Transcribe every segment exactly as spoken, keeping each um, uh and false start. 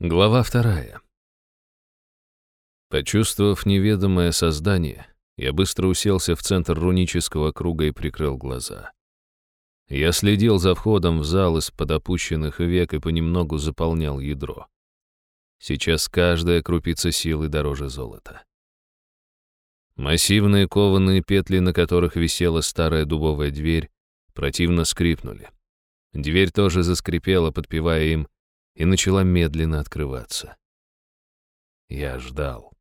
Глава вторая. Почувствовав неведомое создание, я быстро уселся в центр рунического круга и прикрыл глаза. Я следил за входом в зал из-под опущенных век и понемногу заполнял ядро. Сейчас каждая крупица силы дороже золота. Массивные кованые петли, на которых висела старая дубовая дверь, противно скрипнули. Дверь тоже заскрипела, подпевая им, и начала медленно открываться. Я ждал.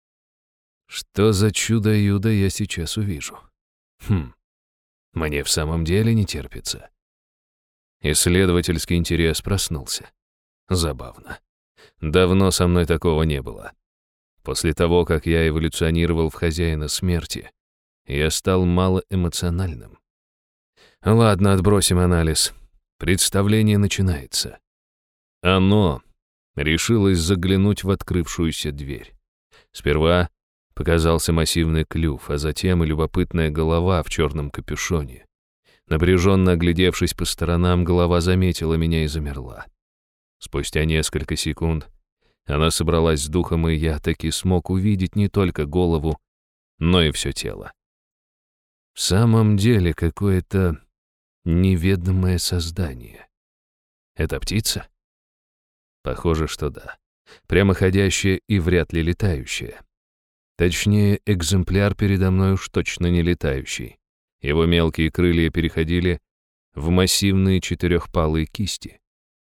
Что за чудо-юдо я сейчас увижу? Хм, мне в самом деле не терпится. Исследовательский интерес проснулся. Забавно. Давно со мной такого не было. После того, как я эволюционировал в хозяина смерти, я стал малоэмоциональным. Ладно, отбросим анализ. Представление начинается. Оно решилось заглянуть в открывшуюся дверь. Сперва показался массивный клюв, а затем и любопытная голова в черном капюшоне. Напряженно оглядевшись по сторонам, голова заметила меня и замерла. Спустя несколько секунд она собралась с духом, и я таки смог увидеть не только голову, но и все тело. В самом деле какое-то неведомое создание. Это птица? Похоже, что да. Прямоходящая и вряд ли летающая. Точнее, экземпляр передо мной уж точно не летающий. Его мелкие крылья переходили в массивные четырехпалые кисти.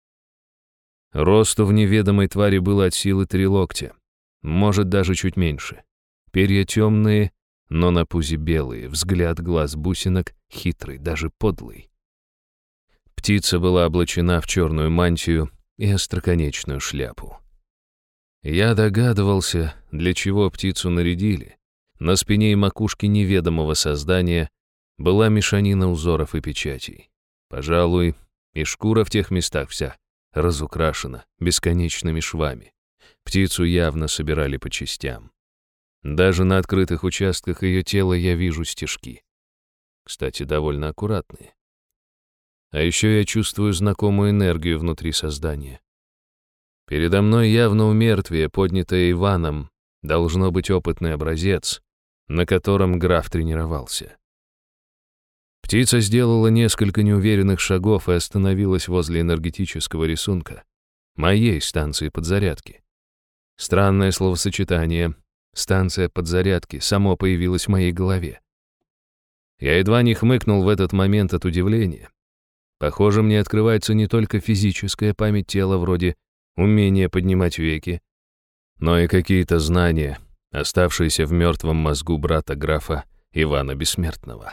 Росту в неведомой твари было от силы три локтя. Может, даже чуть меньше. Перья темные, но на пузе белые. Взгляд глаз бусинок хитрый, даже подлый. Птица была облачена в черную мантию и остроконечную шляпу. Я догадывался, для чего птицу нарядили. На спине и макушке неведомого создания была мешанина узоров и печатей. Пожалуй, и шкура в тех местах вся разукрашена бесконечными швами. Птицу явно собирали по частям. Даже на открытых участках ее тела я вижу стежки. Кстати, довольно аккуратные. А еще я чувствую знакомую энергию внутри создания. Передо мной явно умертвие, поднятое Иваном, должно быть опытный образец, на котором граф тренировался. Птица сделала несколько неуверенных шагов и остановилась возле энергетического рисунка, моей станции подзарядки. Странное словосочетание «станция подзарядки» само появилось в моей голове. Я едва не хмыкнул в этот момент от удивления. Похоже, мне открывается не только физическая память тела вроде умения поднимать веки, но и какие-то знания, оставшиеся в мертвом мозгу брата графа Ивана Бессмертного.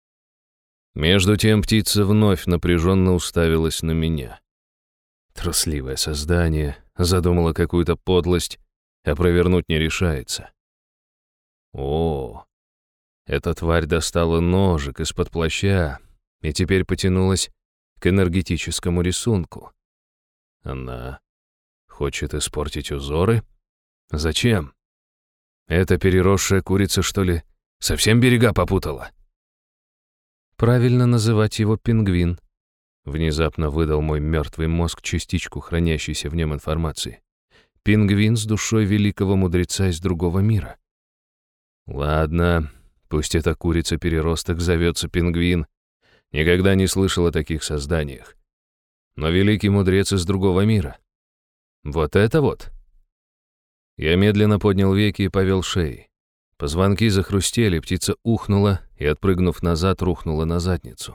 Между тем птица вновь напряженно уставилась на меня. Трусливое создание задумало какую-то подлость, а провернуть не решается. О, эта тварь достала ножик из-под плаща и теперь потянулась к энергетическому рисунку. Она хочет испортить узоры? Зачем? Эта переросшая курица, что ли, совсем берега попутала? Правильно называть его пингвин. Внезапно выдал мой мертвый мозг частичку хранящейся в нем информации. Пингвин с душой великого мудреца из другого мира. Ладно, пусть эта курица-переросток зовется пингвин. Никогда не слышал о таких созданиях. Но великий мудрец из другого мира. Вот это вот. Я медленно поднял веки и повел шеей. Позвонки захрустели, птица ухнула и, отпрыгнув назад, рухнула на задницу.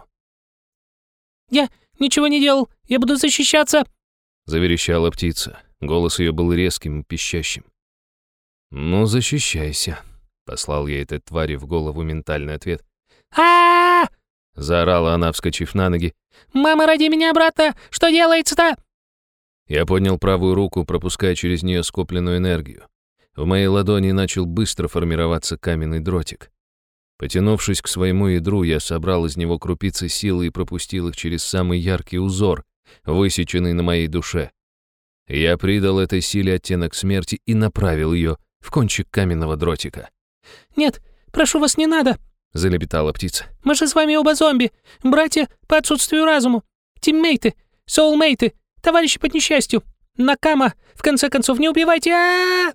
«Я ничего не делал, я буду защищаться!» Заверещала птица. Голос ее был резким и пищащим. «Ну, защищайся», — послал я этой твари в голову ментальный ответ. а Заорала она, вскочив на ноги. «Мама, роди меня обратно! Что делается-то?» Я поднял правую руку, пропуская через нее скопленную энергию. В моей ладони начал быстро формироваться каменный дротик. Потянувшись к своему ядру, я собрал из него крупицы силы и пропустил их через самый яркий узор, высеченный на моей душе. Я придал этой силе оттенок смерти и направил ее в кончик каменного дротика. «Нет, прошу вас, не надо!» — залепетала птица. «Мы же с вами оба зомби, братья по отсутствию разума, тиммейты, соулмейты, товарищи по несчастью. Накама! В конце концов, не убивайте! А-а-а!»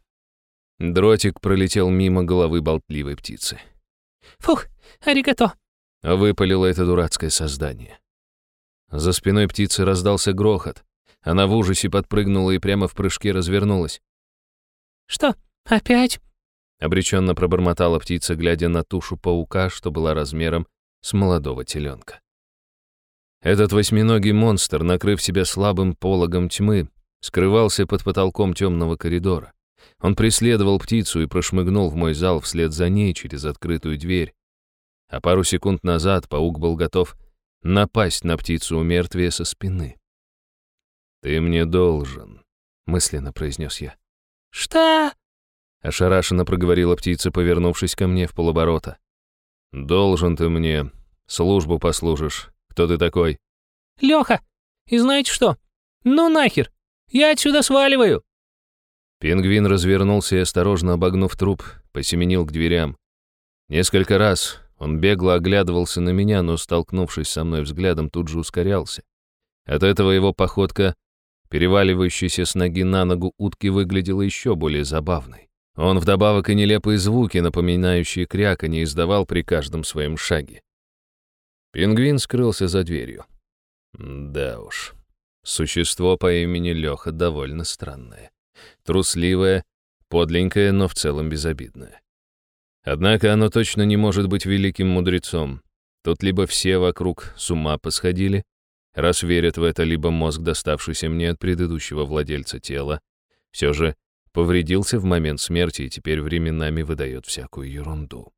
Дротик пролетел мимо головы болтливой птицы. «Фух, аригато!» — выпалило это дурацкое создание. За спиной птицы раздался грохот. Она в ужасе подпрыгнула и прямо в прыжке развернулась. «Что, опять?» — обреченно пробормотала птица, глядя на тушу паука, что была размером с молодого теленка. Этот восьминогий монстр, накрыв себя слабым пологом тьмы, скрывался под потолком темного коридора. Он преследовал птицу и прошмыгнул в мой зал вслед за ней через открытую дверь. А пару секунд назад паук был готов напасть на птицу у мертвия со спины. «Ты мне должен», — мысленно произнес я. «Что?» — ошарашенно проговорила птица, повернувшись ко мне в полоборота. «Должен ты мне. Службу послужишь. Кто ты такой?» «Леха. И знаете что? Ну нахер. Я отсюда сваливаю». Пингвин развернулся и, осторожно обогнув труп, посеменил к дверям. Несколько раз он бегло оглядывался на меня, но, столкнувшись со мной взглядом, тут же ускорялся. От этого его походка, переваливающаяся с ноги на ногу утки, выглядела еще более забавной. Он вдобавок и нелепые звуки, напоминающие кряканье, издавал при каждом своем шаге. Пингвин скрылся за дверью. Да уж, существо по имени Леха довольно странное. Трусливое, подленькое, но в целом безобидное. Однако оно точно не может быть великим мудрецом. Тут либо все вокруг с ума посходили, раз верят в это, либо мозг, доставшийся мне от предыдущего владельца тела, все же повредился в момент смерти и теперь временами выдает всякую ерунду.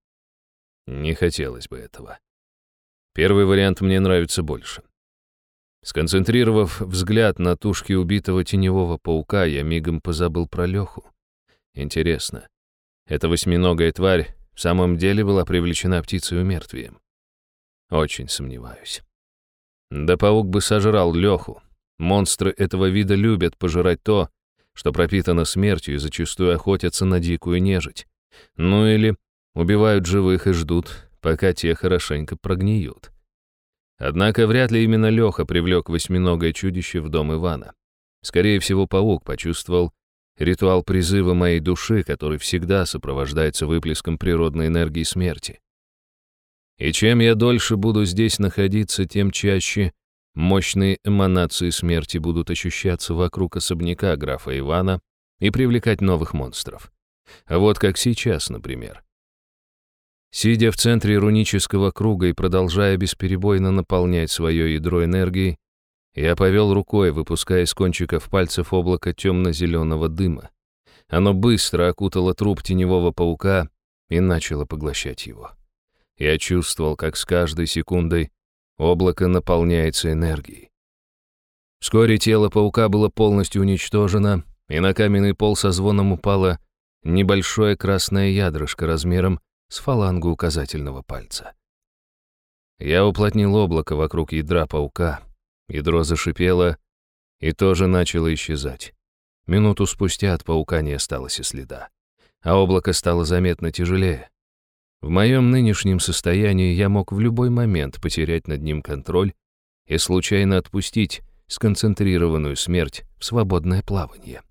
Не хотелось бы этого. Первый вариант мне нравится больше. Сконцентрировав взгляд на тушке убитого теневого паука, я мигом позабыл про Леху. Интересно, эта восьминогая тварь в самом деле была привлечена птицей умертвием? Очень сомневаюсь. Да паук бы сожрал Леху. Монстры этого вида любят пожирать то, что пропитано смертью, и зачастую охотятся на дикую нежить. Ну или убивают живых и ждут, пока те хорошенько прогниют. Однако вряд ли именно Леха привлек восьминогое чудище в дом Ивана. Скорее всего, паук почувствовал ритуал призыва моей души, который всегда сопровождается выплеском природной энергии смерти. И чем я дольше буду здесь находиться, тем чаще мощные эманации смерти будут ощущаться вокруг особняка графа Ивана и привлекать новых монстров. А вот как сейчас, например. Сидя в центре рунического круга и продолжая бесперебойно наполнять свое ядро энергией, я повел рукой, выпуская из кончиков пальцев облако темно-зеленого дыма. Оно быстро окутало труп теневого паука и начало поглощать его. Я чувствовал, как с каждой секундой облако наполняется энергией. Вскоре тело паука было полностью уничтожено, и на каменный пол со звоном упало небольшое красное ядрышко размером с фалангу указательного пальца. Я уплотнил облако вокруг ядра паука. Ядро зашипело и тоже начало исчезать. Минуту спустя от паука не осталось и следа, а облако стало заметно тяжелее. В моем нынешнем состоянии я мог в любой момент потерять над ним контроль и случайно отпустить сконцентрированную смерть в свободное плавание.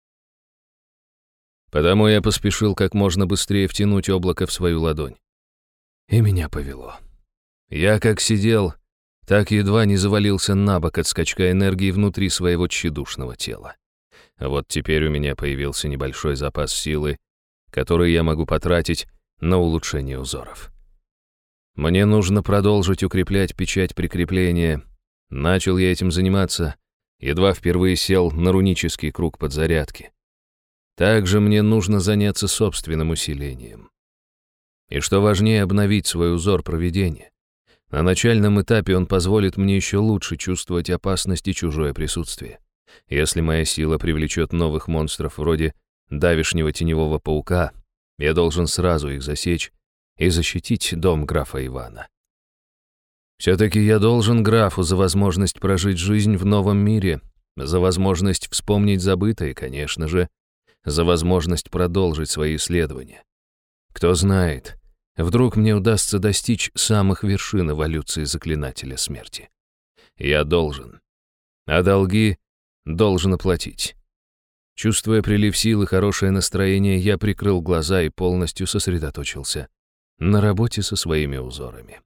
Потому я поспешил как можно быстрее втянуть облако в свою ладонь. И меня повело. Я как сидел, так едва не завалился на бок от скачка энергии внутри своего тщедушного тела. А вот теперь у меня появился небольшой запас силы, который я могу потратить на улучшение узоров. Мне нужно продолжить укреплять печать прикрепления. Начал я этим заниматься, едва впервые сел на рунический круг подзарядки. Также мне нужно заняться собственным усилением. И что важнее, обновить свой узор провидения. На начальном этапе он позволит мне еще лучше чувствовать опасность и чужое присутствие. Если моя сила привлечет новых монстров вроде давешнего теневого паука, я должен сразу их засечь и защитить дом графа Ивана. Все-таки я должен графу за возможность прожить жизнь в новом мире, за возможность вспомнить забытое, конечно же, за возможность продолжить свои исследования. Кто знает, вдруг мне удастся достичь самых вершин эволюции заклинателя смерти. Я должен. А долги должен оплатить. Чувствуя прилив сил и хорошее настроение, я прикрыл глаза и полностью сосредоточился на работе со своими узорами.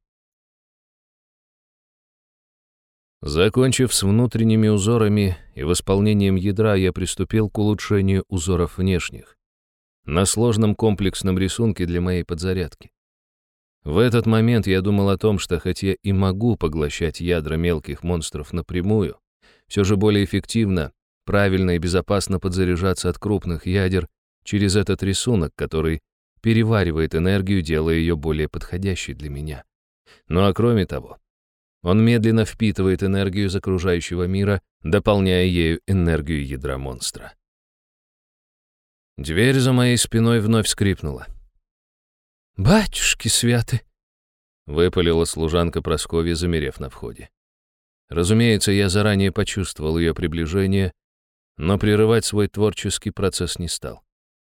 Закончив с внутренними узорами и восполнением ядра, я приступил к улучшению узоров внешних на сложном комплексном рисунке для моей подзарядки. В этот момент я думал о том, что хотя и могу поглощать ядра мелких монстров напрямую, все же более эффективно, правильно и безопасно подзаряжаться от крупных ядер через этот рисунок, который переваривает энергию, делая ее более подходящей для меня. Ну а кроме того, он медленно впитывает энергию из окружающего мира, дополняя ею энергию ядра монстра. Дверь за моей спиной вновь скрипнула. «Батюшки святы!» — выпалила служанка Прасковья, замерев на входе. Разумеется, я заранее почувствовал ее приближение, но прерывать свой творческий процесс не стал.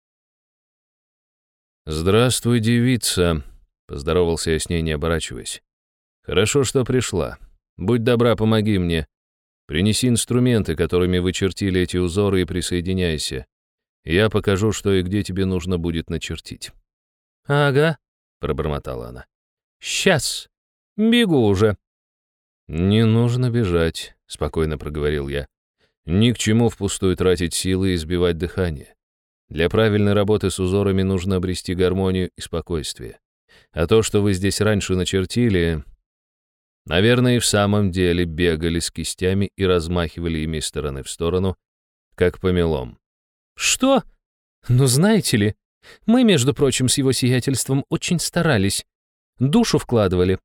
«Здравствуй, девица!» — поздоровался я с ней, не оборачиваясь. «Хорошо, что пришла. Будь добра, помоги мне. Принеси инструменты, которыми вы чертили эти узоры, и присоединяйся. Я покажу, что и где тебе нужно будет начертить». «Ага», — пробормотала она. «Сейчас. Бегу уже». «Не нужно бежать», — спокойно проговорил я. «Ни к чему впустую тратить силы и сбивать дыхание. Для правильной работы с узорами нужно обрести гармонию и спокойствие. А то, что вы здесь раньше начертили, наверное, и в самом деле бегали с кистями и размахивали ими из стороны в сторону, как помелом». «Что? Ну, знаете ли, мы, между прочим, с его сиятельством очень старались. Душу вкладывали».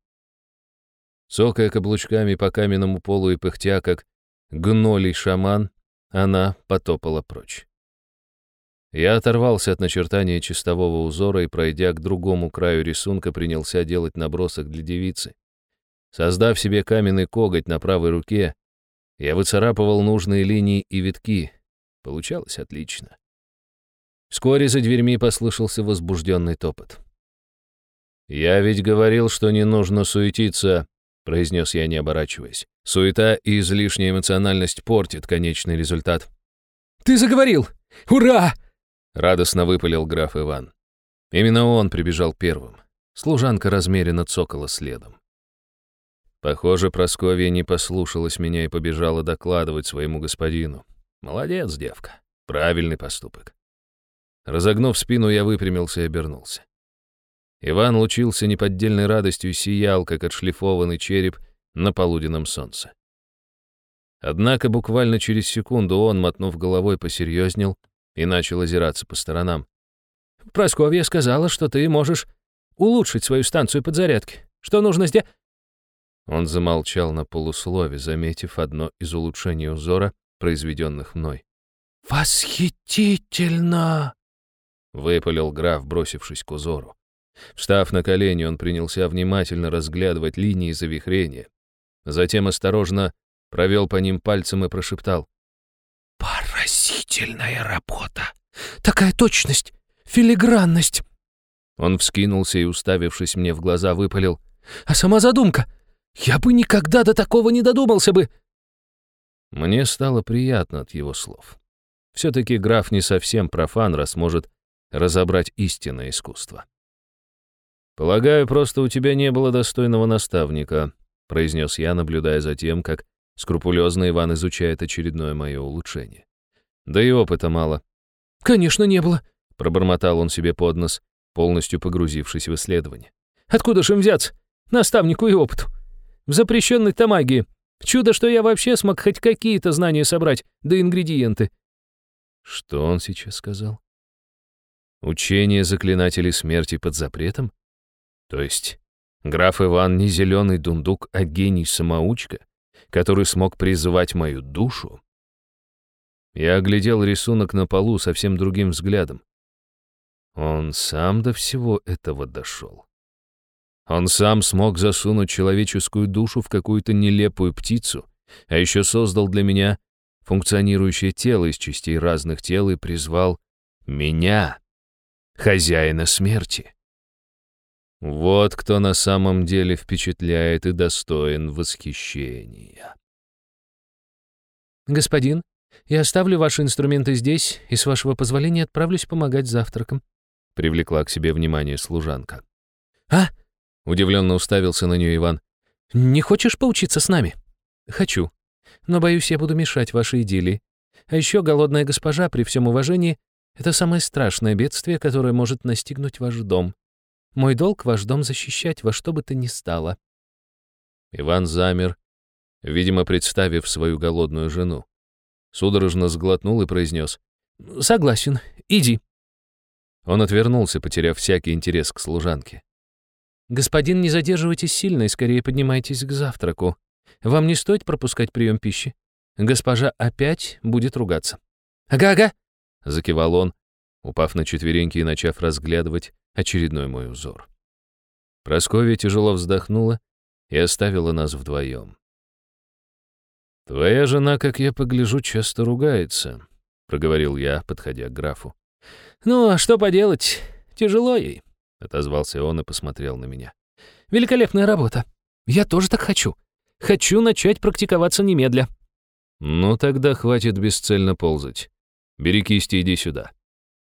Цокая каблучками по каменному полу и пыхтя, как гнолий шаман, она потопала прочь. Я оторвался от начертания чистового узора и, пройдя к другому краю рисунка, принялся делать набросок для девицы. Создав себе каменный коготь на правой руке, я выцарапывал нужные линии и витки. Получалось отлично. Вскоре за дверьми послышался возбужденный топот. «Я ведь говорил, что не нужно суетиться», — произнес я, не оборачиваясь. «Суета и излишняя эмоциональность портят конечный результат». «Ты заговорил! Ура!» — радостно выпалил граф Иван. Именно он прибежал первым. Служанка размеренно цокала следом. Похоже, Прасковья не послушалась меня и побежала докладывать своему господину. Молодец, девка. Правильный поступок. Разогнув спину, я выпрямился и обернулся. Иван лучился неподдельной радостью и сиял, как отшлифованный череп на полуденном солнце. Однако буквально через секунду он, мотнув головой, посерьезнел и начал озираться по сторонам. «Прасковья сказала, что ты можешь улучшить свою станцию подзарядки. Что нужно сделать?» Он замолчал на полуслове, заметив одно из улучшений узора, произведенных мной. «Восхитительно!» — выпалил граф, бросившись к узору. Встав на колени, он принялся внимательно разглядывать линии завихрения. Затем осторожно провел по ним пальцем и прошептал. «Поразительная работа! Такая точность! Филигранность!» Он вскинулся и, уставившись мне в глаза, выпалил. «А сама задумка! Я бы никогда до такого не додумался бы!» Мне стало приятно от его слов. Все-таки граф не совсем профан, раз может разобрать истинное искусство. «Полагаю, просто у тебя не было достойного наставника», — произнес я, наблюдая за тем, как скрупулезно Иван изучает очередное мое улучшение. «Да и опыта мало». «Конечно, не было», — пробормотал он себе под нос, полностью погрузившись в исследование. «Откуда же им взяться? Наставнику и опыту. В запрещенной-то магии. Чудо, что я вообще смог хоть какие-то знания собрать, да ингредиенты». Что он сейчас сказал? Учение заклинателей смерти под запретом? То есть граф Иван не зеленый дундук, а гений-самоучка, который смог призывать мою душу? Я оглядел рисунок на полу совсем другим взглядом. Он сам до всего этого дошел. Он сам смог засунуть человеческую душу в какую-то нелепую птицу, а еще создал для меня функционирующее тело из частей разных тел и призвал меня, хозяина смерти. Вот кто на самом деле впечатляет и достоин восхищения. «Господин, Я оставлю ваши инструменты здесь и, с вашего позволения, отправлюсь помогать с завтраком», — привлекла к себе внимание служанка. «А?» — удивленно уставился на нее Иван. «Не хочешь поучиться с нами?» «Хочу. Но, боюсь, я буду мешать вашей идиллии. А еще голодная госпожа, при всем уважении, это самое страшное бедствие, которое может настигнуть ваш дом. Мой долг ваш дом защищать во что бы то ни стало». Иван замер, видимо, представив свою голодную жену. Судорожно сглотнул и произнес: «Согласен. Иди». Он отвернулся, потеряв всякий интерес к служанке. «Господин, не задерживайтесь сильно и скорее поднимайтесь к завтраку. Вам не стоит пропускать прием пищи. Госпожа опять будет ругаться». «Ага-ага», — закивал он, упав на четвереньки и начав разглядывать очередной мой узор. Прасковья тяжело вздохнула и оставила нас вдвоем. «Твоя жена, как я погляжу, часто ругается», — проговорил я, подходя к графу. «Ну, а что поделать? Тяжело ей», — отозвался он и посмотрел на меня. «Великолепная работа. Я тоже так хочу. Хочу начать практиковаться немедля». «Ну, тогда хватит бесцельно ползать. Бери кисти и иди сюда».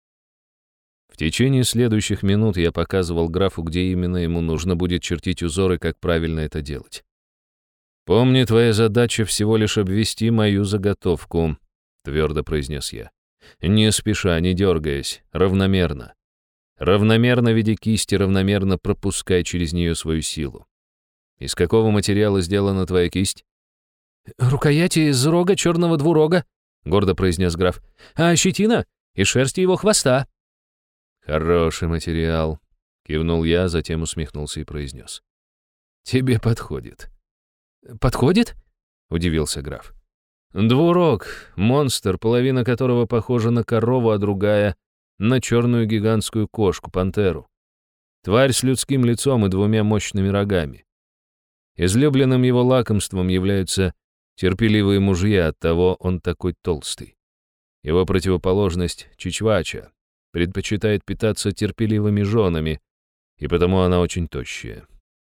В течение следующих минут я показывал графу, где именно ему нужно будет чертить узоры, как правильно это делать. «Помни, твоя задача всего лишь обвести мою заготовку», — твердо произнес я. «Не спеша, не дергаясь, равномерно. Равномерно веди кисти, равномерно пропускай через нее свою силу. Из какого материала сделана твоя кисть?» «Рукояти из рога черного двурога», — гордо произнес граф. «А щетина из шерсти его хвоста». «Хороший материал», — кивнул я, затем усмехнулся и произнес. «Тебе подходит». «Подходит?» — удивился граф. «Двурог, монстр, половина которого похожа на корову, а другая — на черную гигантскую кошку, пантеру. Тварь с людским лицом и двумя мощными рогами. Излюбленным его лакомством являются терпеливые мужья, оттого он такой толстый. Его противоположность — чичвача, предпочитает питаться терпеливыми женами, и потому она очень тощая».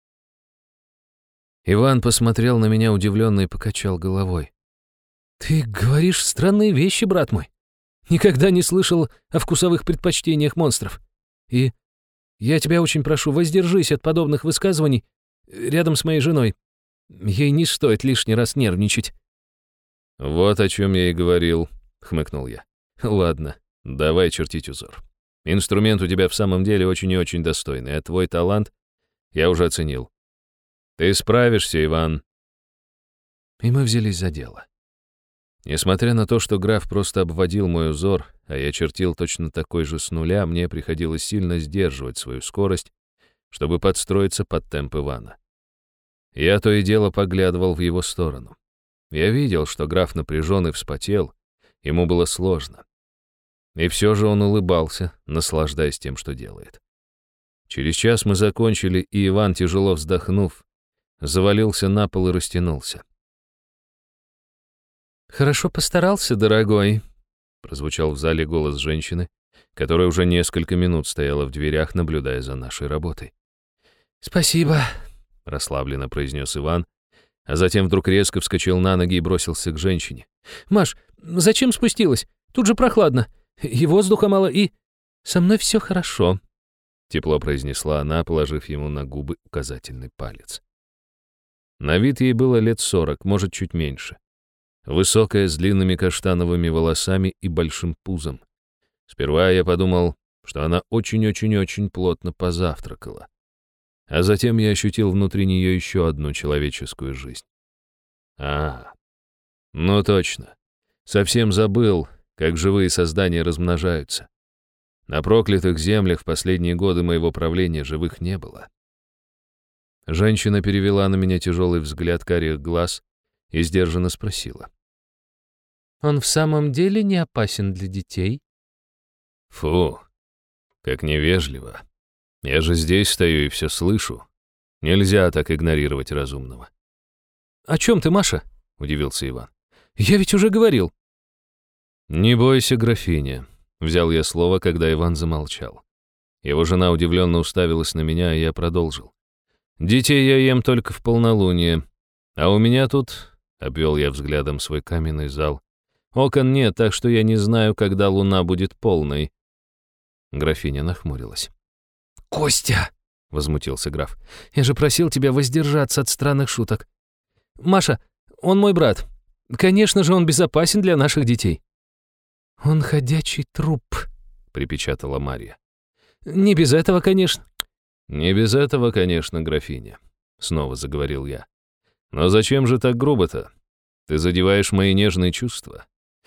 Иван посмотрел на меня удивленно и покачал головой. «Ты говоришь странные вещи, брат мой. Никогда не слышал о вкусовых предпочтениях монстров. И я тебя очень прошу, воздержись от подобных высказываний рядом с моей женой. Ей не стоит лишний раз нервничать». «Вот о чем я и говорил», — хмыкнул я. «Ладно, давай чертить узор. Инструмент у тебя в самом деле очень и очень достойный, а твой талант я уже оценил. Ты справишься, Иван». И мы взялись за дело. Несмотря на то, что граф просто обводил мой узор, а я чертил точно такой же с нуля, мне приходилось сильно сдерживать свою скорость, чтобы подстроиться под темп Ивана. Я то и дело поглядывал в его сторону. Я видел, что граф напряжен и вспотел, ему было сложно. И все же он улыбался, наслаждаясь тем, что делает. Через час мы закончили, и Иван, тяжело вздохнув, завалился на пол и растянулся. «Хорошо постарался, дорогой», — прозвучал в зале голос женщины, которая уже несколько минут стояла в дверях, наблюдая за нашей работой. «Спасибо», — расслабленно произнес Иван, а затем вдруг резко вскочил на ноги и бросился к женщине. «Маш, зачем спустилась? Тут же прохладно. И воздуха мало, и...» «Со мной все хорошо», — тепло произнесла она, положив ему на губы указательный палец. На вид ей было лет сорок, может, чуть меньше. Высокая, с длинными каштановыми волосами и большим пузом. Сперва я подумал, что она очень-очень-очень плотно позавтракала. А затем я ощутил внутри нее еще одну человеческую жизнь. А, ну точно. Совсем забыл, как живые создания размножаются. На проклятых землях в последние годы моего правления живых не было. Женщина перевела на меня тяжелый взгляд карих глаз и сдержанно спросила. «Он в самом деле не опасен для детей?» «Фу, как невежливо. Я же здесь стою и все слышу. Нельзя так игнорировать разумного». «О чем ты, Маша?» — удивился Иван. «Я ведь уже говорил». «Не бойся, графиня», — взял я слово, когда Иван замолчал. Его жена удивленно уставилась на меня, и я продолжил. «Детей я ем только в полнолуние, а у меня тут...» — обвел я взглядом свой каменный зал. Окон нет, так что я не знаю, когда луна будет полной». Графиня нахмурилась. «Костя!» — возмутился граф. «Я же просил тебя воздержаться от странных шуток. Маша, он мой брат. Конечно же, он безопасен для наших детей». «Он ходячий труп», — припечатала Марья. «Не без этого, конечно». «Не без этого, конечно, графиня», — снова заговорил я. «Но зачем же так грубо-то? Ты задеваешь мои нежные чувства».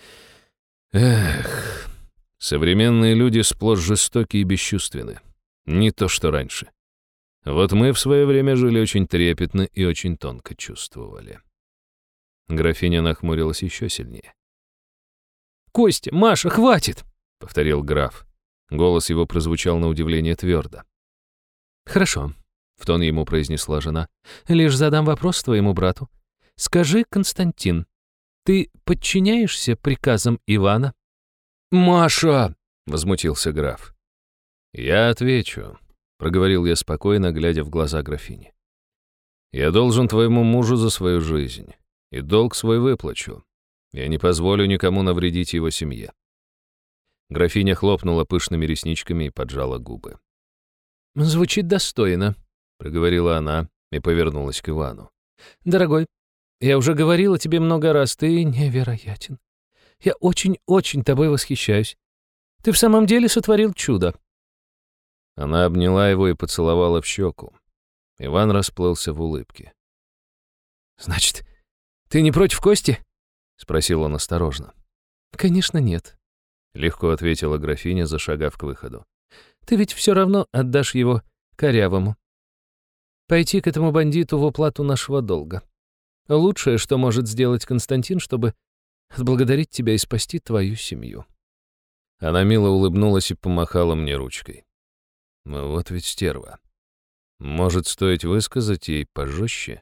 Эх, современные люди сплошь жестоки и бесчувственны. Не то, что раньше. Вот мы в свое время жили очень трепетно и очень тонко чувствовали. Графиня нахмурилась еще сильнее. «Костя, Маша, хватит!» — повторил граф. Голос его прозвучал на удивление твердо. «Хорошо», — в тон ему произнесла жена. «Лишь задам вопрос твоему брату. Скажи, Константин, ты подчиняешься приказам Ивана?» «Маша!» — возмутился граф. «Я отвечу», — проговорил я спокойно, глядя в глаза графини. «Я должен твоему мужу за свою жизнь, и долг свой выплачу. Я не позволю никому навредить его семье». Графиня хлопнула пышными ресничками и поджала губы. «Звучит достойно», — проговорила она и повернулась к Ивану. «Дорогой, я уже говорила тебе много раз, ты невероятен. Я очень-очень тобой восхищаюсь. Ты в самом деле сотворил чудо». Она обняла его и поцеловала в щеку. Иван расплылся в улыбке. «Значит, ты не против Кости?» — спросил он осторожно. «Конечно, нет», — легко ответила графиня, зашагав к выходу. «Ты ведь все равно отдашь его Корявому. Пойти к этому бандиту в уплату нашего долга. Лучшее, что может сделать Константин, чтобы отблагодарить тебя и спасти твою семью». Она мило улыбнулась и помахала мне ручкой. Ну вот ведь стерва. Может, стоит высказать ей пожестче?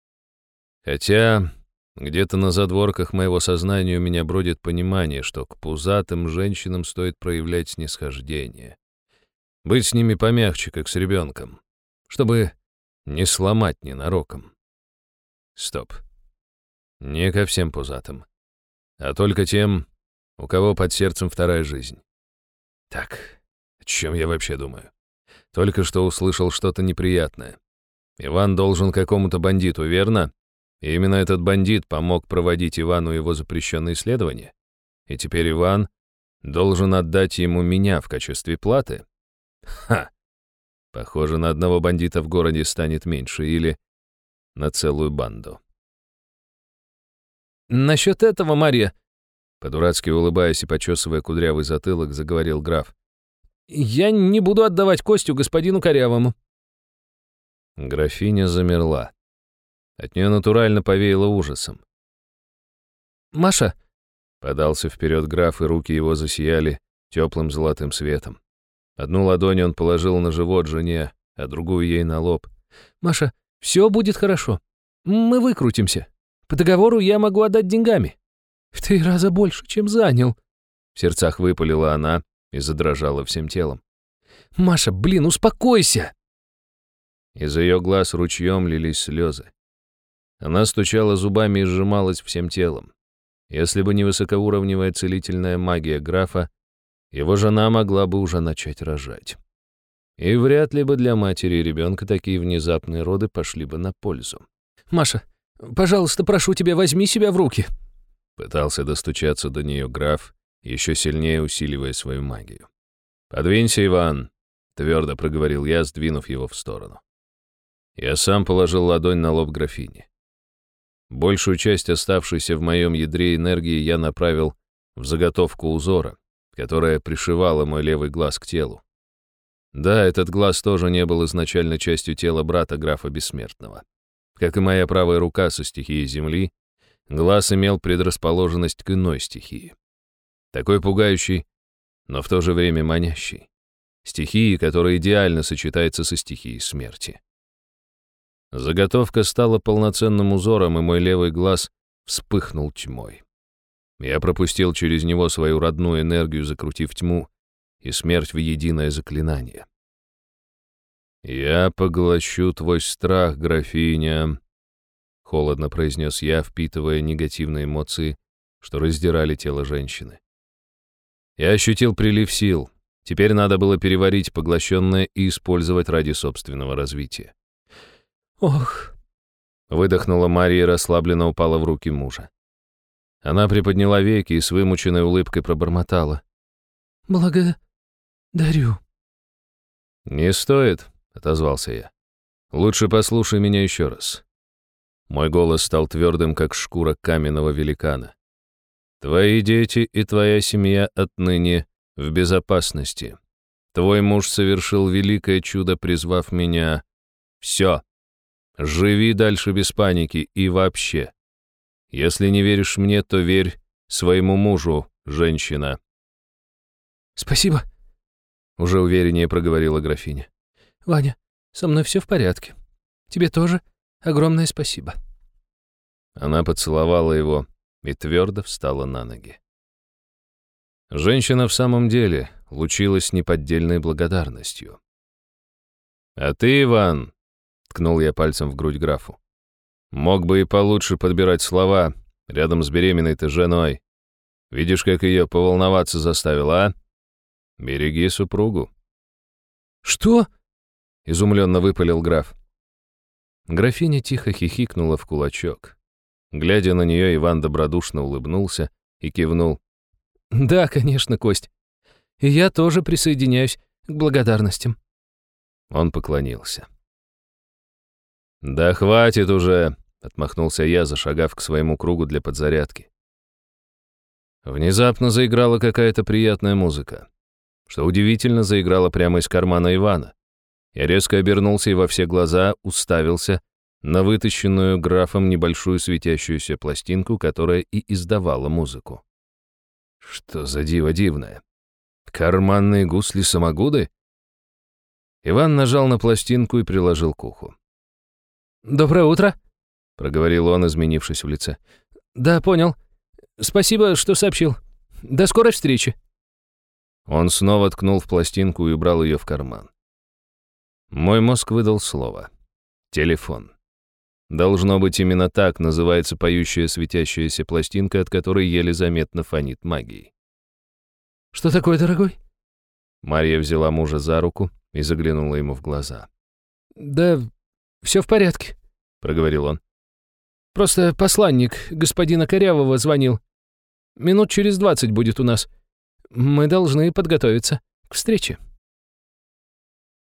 Хотя где-то на задворках моего сознания у меня бродит понимание, что к пузатым женщинам стоит проявлять снисхождение. Быть с ними помягче, как с ребенком, чтобы не сломать ненароком. Стоп. Не ко всем пузатым, а только тем, у кого под сердцем вторая жизнь. Так, о чем я вообще думаю? Только что услышал что-то неприятное. Иван должен какому-то бандиту, верно? И именно этот бандит помог проводить Ивану его запрещенные исследования. И теперь Иван должен отдать ему меня в качестве платы? Ха! Похоже, на одного бандита в городе станет меньше или на целую банду. «Насчет этого, Марья», — по-дурацки улыбаясь и почесывая кудрявый затылок, заговорил граф, «я не буду отдавать Костю господину Корявому». Графиня замерла. От нее натурально повеяло ужасом. «Маша», — подался вперед граф, и руки его засияли теплым золотым светом. Одну ладонь он положил на живот жене, а другую ей на лоб. «Маша, все будет хорошо. Мы выкрутимся. По договору я могу отдать деньгами. В три раза больше, чем занял». В сердцах выпалила она и задрожала всем телом. «Маша, блин, успокойся!» Из ее глаз ручьем лились слезы. Она стучала зубами и сжималась всем телом. Если бы не высокоуровневая целительная магия графа, его жена могла бы уже начать рожать. И вряд ли бы для матери и ребенка такие внезапные роды пошли бы на пользу. «Маша, пожалуйста, прошу тебя, возьми себя в руки!» Пытался достучаться до нее граф, еще сильнее усиливая свою магию. «Подвинься, Иван», — твердо проговорил я, сдвинув его в сторону. Я сам положил ладонь на лоб графини. Большую часть оставшейся в моем ядре энергии я направил в заготовку узора, которая пришивала мой левый глаз к телу. Да, этот глаз тоже не был изначально частью тела брата графа Бессмертного. Как и моя правая рука со стихией земли, глаз имел предрасположенность к иной стихии. Такой пугающий, но в то же время манящий. Стихии, которая идеально сочетается со стихией смерти. Заготовка стала полноценным узором, и мой левый глаз вспыхнул тьмой. Я пропустил через него свою родную энергию, закрутив тьму и смерть в единое заклинание. «Я поглощу твой страх, графиня», — холодно произнес я, впитывая негативные эмоции, что раздирали тело женщины. Я ощутил прилив сил. Теперь надо было переварить поглощенное и использовать ради собственного развития. «Ох!» — выдохнула Мария и расслабленно упала в руки мужа. Она приподняла веки и с вымученной улыбкой пробормотала. «Благодарю». «Не стоит», — отозвался я. «Лучше послушай меня еще раз». Мой голос стал твердым, как шкура каменного великана. «Твои дети и твоя семья отныне в безопасности. Твой муж совершил великое чудо, призвав меня. Все. Живи дальше без паники и вообще. Если не веришь мне, то верь своему мужу, женщина». «Спасибо», — уже увереннее проговорила графиня. «Ваня, со мной все в порядке. Тебе тоже огромное спасибо». Она поцеловала его и твердо встала на ноги. Женщина в самом деле лучилась неподдельной благодарностью. «А ты, Иван», — ткнул я пальцем в грудь графу, «мог бы и получше подбирать слова рядом с беременной-то женой. Видишь, как ее поволноваться заставила, а? Береги супругу». «Что?» — изумленно выпалил граф. Графиня тихо хихикнула в кулачок. Глядя на нее, Иван добродушно улыбнулся и кивнул. «Да, конечно, Кость. И я тоже присоединяюсь к благодарностям». Он поклонился. «Да хватит уже», — отмахнулся я, зашагав к своему кругу для подзарядки. Внезапно заиграла какая-то приятная музыка. Что удивительно, заиграла прямо из кармана Ивана. Я резко обернулся и во все глаза уставился на вытащенную графом небольшую светящуюся пластинку, которая и издавала музыку. Что за диво дивное? Карманные гусли-самогуды? Иван нажал на пластинку и приложил к уху. «Доброе утро», — проговорил он, изменившись в лице. «Да, понял. Спасибо, что сообщил. До скорой встречи». Он снова ткнул в пластинку и убрал ее в карман. Мой мозг выдал слово. Телефон. Должно быть, именно так называется поющая светящаяся пластинка, от которой еле заметно фонит магией. «Что такое, дорогой?» Мария взяла мужа за руку и заглянула ему в глаза. «Да все в порядке», — проговорил он. «Просто посланник господина Корявого звонил. Минут через двадцать будет у нас. Мы должны подготовиться к встрече».